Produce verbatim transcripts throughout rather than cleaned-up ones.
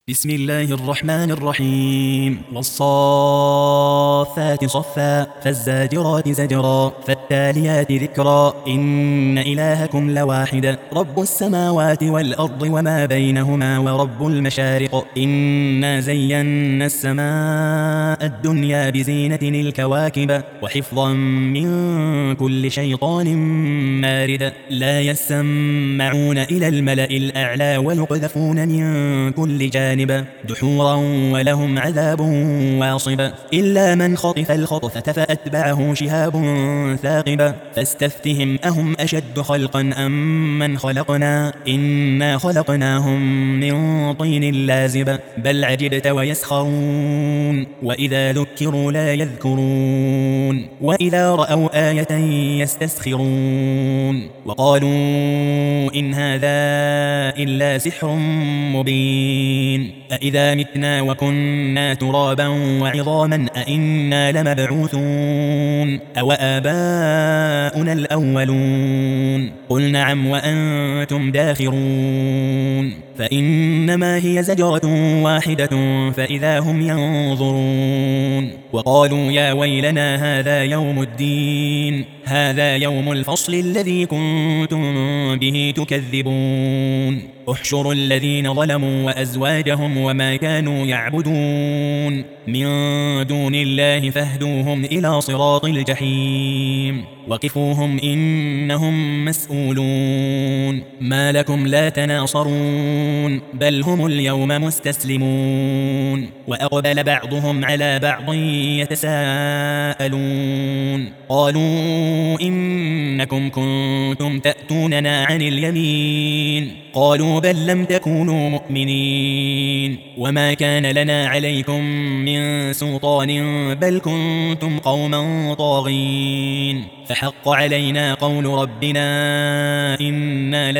بسم الله الرحمن الرحيم والصافات صفا فالزاجرات زجرا فالتاليات ذكرا إن إلهكم لواحد رب السماوات والأرض وما بينهما ورب المشارق إنا زينا السماء الدنيا بزينة الكواكب وحفظا من كل شيطان مارد لا يسمعون إلى الملأ الأعلى ويقذفون من كل جانب دحورا ولهم عذاب واصب إلا من خطف الخطفة فأتبعه شهاب ثاقب فاستفتهم أهم أشد خلقا أم من خلقنا إنا خلقناهم من طين لازب بل عجبت ويسخرون وإذا ذكروا لا يذكرون وإذا رأوا آية يستسخرون وقالوا إن هذا إلا سحر مبين أإذا متنا وكنا ترابا وعظاما أإنا لمبعوثون أو آباؤنا الأولون قل نعم وأنتم داخرون فإنما هي زجرة واحدة فإذا هم ينظرون وقالوا يا ويلنا هذا يوم الدين هذا يوم الفصل الذي كنتم به تكذبون احشروا الذين ظلموا وأزواجهم وما كانوا يعبدون من دون الله فاهدوهم إلى صراط الجحيم وقفوهم إنهم مسؤولون ما لكم لا تناصرون بل هم اليوم مستسلمون وأقبل بعضهم على بعض يتساءلون قالوا إنكم كنتم تأتوننا عن اليمين قالوا بل لم تكونوا مؤمنين وما كان لنا عليكم من سلطان بل كنتم قوما طاغين فحق علينا قول ربنا إنا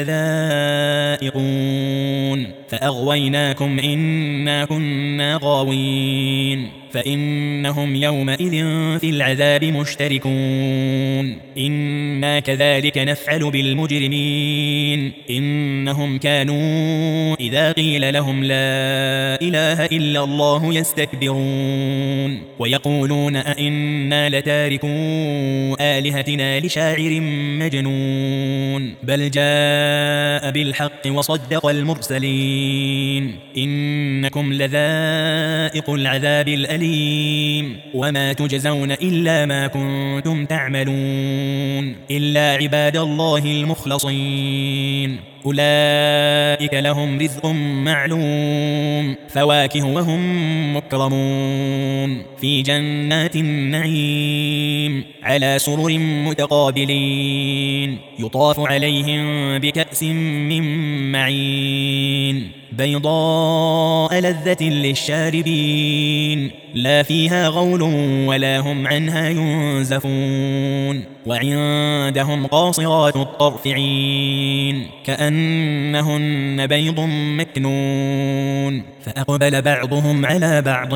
لذائقون فأغويناكم إنا كنا غاوين فإنهم يومئذ في العذاب مشتركون إنا كذلك نفعل بالمجرمين إنهم كانوا إذا قيل لهم لا إله إلا الله يستكبرون ويقولون أئنا لتاركو آلهتنا لشاعر مجنون بل جاء بالحق وصدق المرسلين إنكم لذائق العذاب الأليم وما تجزون إلا ما كنتم تعملون إلا عباد الله المخلصين أولئك لهم رزق معلوم فواكه وهم مكرمون في جنات النعيم على سرر متقابلين يطاف عليهم بكأس من معين بيضاء لذة للشاربين لا فيها غول ولا هم عنها ينزفون وعندهم قاصرات الطرف عين كأنهن بيض مكنون فأقبل بعضهم على بعض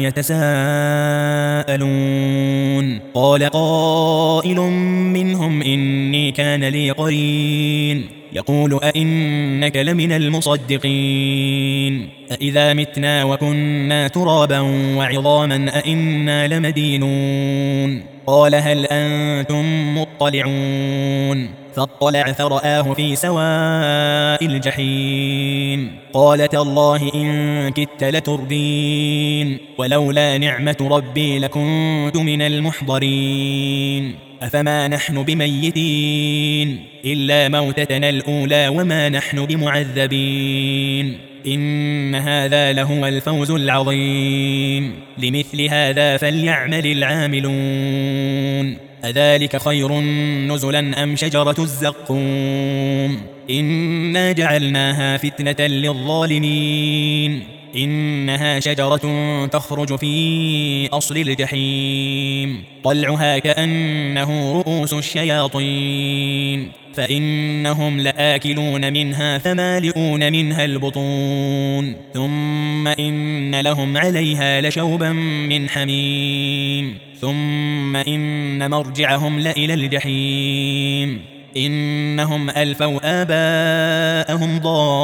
يتساءلون قال قائل منهم إني كان لي قرين يقول أئنك لمن المصدقين أإذا متنا وكنا ترابا وعظاما أئنا لمدينون قال هل أنتم مطلعون فاطلع فرآه في سواء الجحيم قال تالله إن كدت لتردين ولولا نعمة ربي لكنت من المحضرين أفما نحن بميتين إلا موتتنا الأولى وما نحن بمعذبين إن هذا لهو الفوز العظيم لمثل هذا فليعمل العاملون أذلك خير نزلا أم شجرة الزقوم إنا جعلناها فتنة للظالمين إنها شجرة تخرج في أصل الجحيم طلعها كأنه رؤوس الشياطين فإنهم لآكلون منها فمالئون منها البطون ثم إن لهم عليها لشوبا من حميم ثم إن مرجعهم لإلى الجحيم إنهم ألفوا آباءهم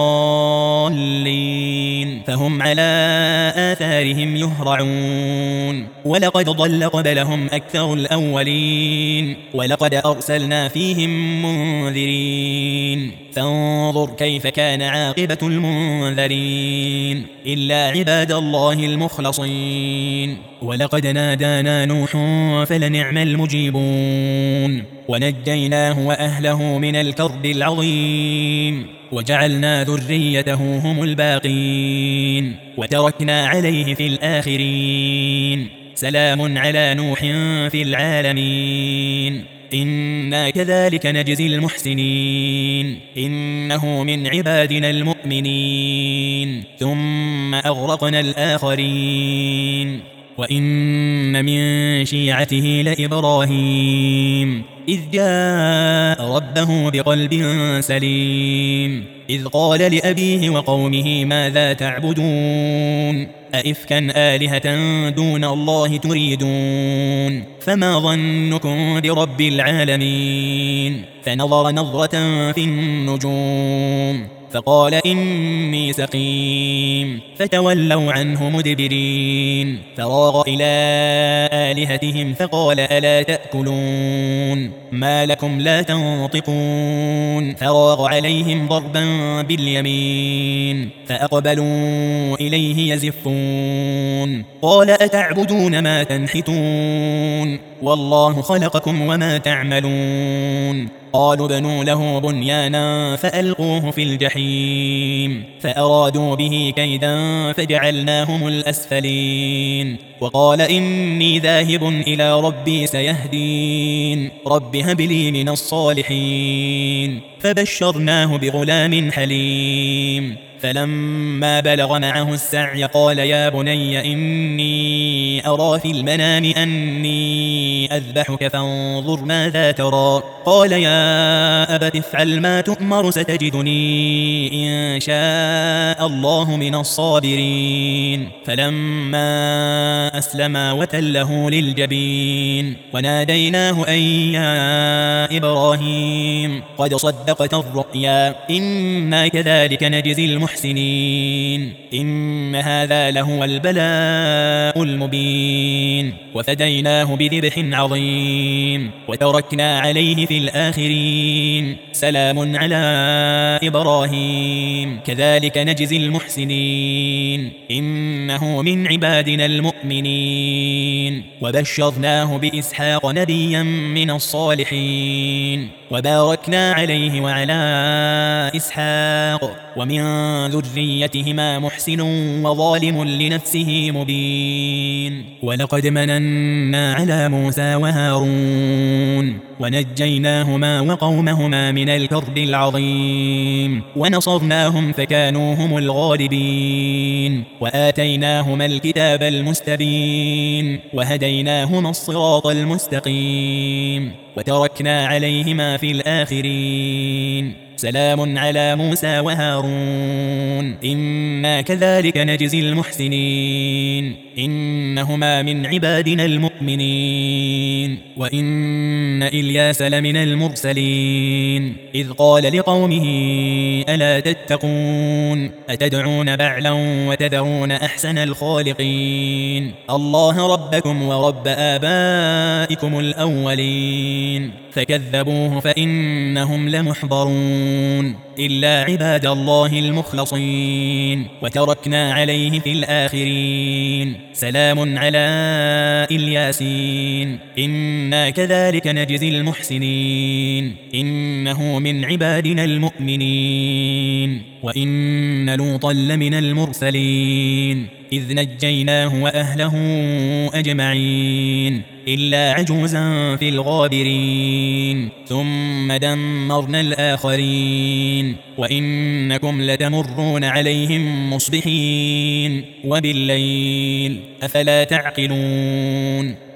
ضالين فهم على آثارهم يهرعون ولقد ضل قبلهم أكثر الأولين ولقد أرسلنا فيهم منذرين فانظر كيف كان عاقبة المنذرين إلا عباد الله المخلصين ولقد نادانا نوح فلنعم المجيبون ونجيناه وأهله من الكرب العظيم وجعلنا ذريته هم الباقين وتركنا عليه في الآخرين سلام على نوح في العالمين إنا كذلك نجزي المحسنين إنه من عبادنا المؤمنين ثم أغرقنا الآخرين وإن من شيعته لإبراهيم إذ جاء ربه بقلب سليم إذ قال لأبيه وقومه ماذا تعبدون أئفكا آلهة دون الله تريدون فما ظنكم برب العالمين فنظر نظرة في النجوم فقال إني سقيم فتولوا عنه مدبرين فراغ إلى آلهتهم فقال ألا تأكلون ما لكم لا تنطقون فراغ عليهم ضربا باليمين فأقبلوا إليه يزفون قال أتعبدون ما تنحتون والله خلقكم وما تعملون قالوا بنوا له بنيانا فألقوه في الجحيم فأرادوا به كيدا فجعلناهم الأسفلين وقال إني ذاهب إلى ربي سيهدين رب هب لي من الصالحين فبشرناه بغلام حليم فلما بلغ معه السعي قال يا بني إني أرى في المنام أني أذبحك فانظر ماذا ترى قال يا أبت افعل ما تؤمر ستجدني إن شاء الله من الصابرين فلما أسلما وتله للجبين وناديناه أن يا إبراهيم قد صدقت الرؤيا إنا كذلك نجزي المحسنين المحسنين إن هذا لهو البلاء المبين وفديناه بذبح عظيم وتركنا عليه في الآخرين سلام على إبراهيم كذلك نجزي المحسنين إنه من عبادنا المؤمنين وبشرناه بإسحاق نبيا من الصالحين وباركنا عليه وعلى إسحاق ومن ذريتهما محسن وظالم لنفسه مبين ولقد مننا على موسى وهارون ونجيناهما وقومهما من الكرب العظيم ونصرناهم فكانوا هم الغالبين وآتيناهما الكتاب المستبين وهديناهما الصراط المستقيم وتركنا عليهما في الآخرين سلام على موسى وهارون إنا كذلك نجزي المحسنين إنهما من عبادنا المؤمنين وإن إلياس لمن المرسلين إذ قال لقومه ألا تتقون أتدعون بعلا وتذرون أحسن الخالقين الله ربكم ورب آبائكم الأولين فكذبوه فإنهم لمحضرون إلا عباد الله المخلصين وتركنا عليه في الآخرين سلام على الياسين إنا كذلك نجزي المحسنين إنه من عبادنا المؤمنين وإن لوطا لمن المرسلين إذ نجيناه وأهله أجمعين إلا عجوزا في الغابرين ثم دمرنا الآخرين وإنكم لتمرون عليهم مصبحين وبالليل أفلا تعقلون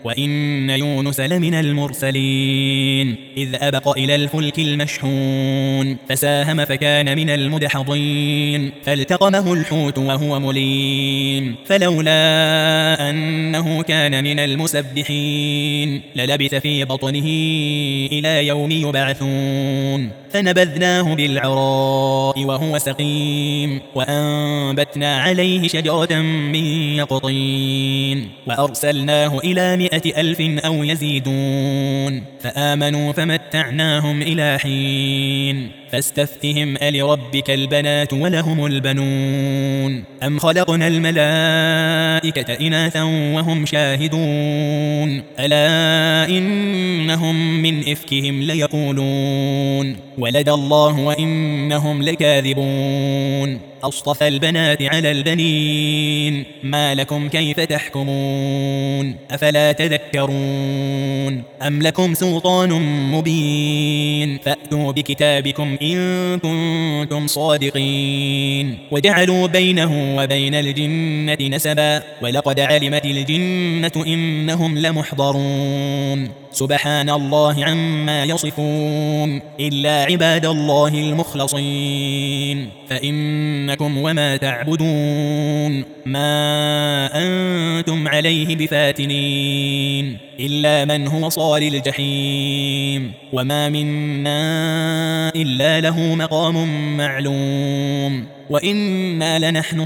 وإن يونس لمن المرسلين إذ أبق إلى الفلك المشحون فساهم فكان من المدحضين فالتقمه الحوت وهو مليم فلولا أنه كان من المسبحين للبث في بطنه إلى يوم يبعثون فنبذناه بالعراء وهو سقيم وأنبتنا عليه شجرة من يقطين وأرسلناه إلى مائة ألف أو يزيدون فآمنوا فمتعناهم إلى حين فاستفتهم ألربك البنات ولهم البنون أم خلقنا الملائكة إناثا وهم شاهدون ألا إنهم من إفكهم ليقولون ولد الله وإنهم لكاذبون أصطفى البنات على البنين ما لكم كيف تحكمون أفلا تذكرون أم لكم سلطان مبين فأتوا بكتابكم إن كنتم صادقين وجعلوا بينه وبين الجنة نسبا ولقد علمت الجنة إنهم لمحضرون سبحان الله عما يصفون إلا عباد الله المخلصين فإنكم وما تعبدون ما أنتم عليه بفاتنين إلا من هو صال الجحيم وما منا إلا له مقام معلوم وإنا لنحن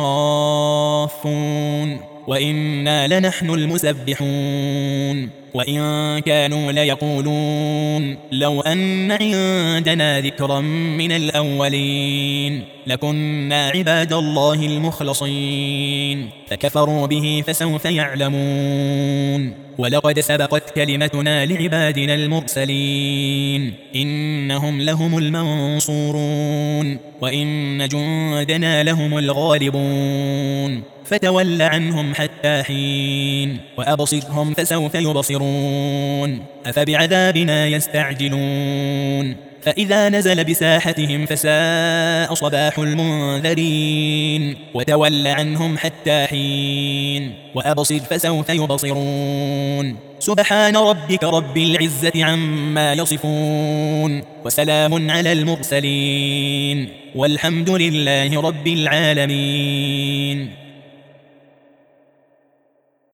الصافون وإنا لنحن المسبحون وإن كانوا ليقولون لو أن عندنا ذكرا من الأولين لكنا عباد الله المخلصين فكفروا به فسوف يعلمون ولقد سبقت كلمتنا لعبادنا المرسلين إنهم لهم المنصورون وإن جندنا لهم الغالبون فتول عنهم حتى حين وأبصرهم فسوف يبصرون أفبعذابنا يستعجلون فإذا نزل بساحتهم فساء صباح المنذرين وتول عنهم حتى حين وأبصر فسوف يبصرون سبحان ربك رب العزة عما يصفون وسلام على المرسلين والحمد لله رب العالمين.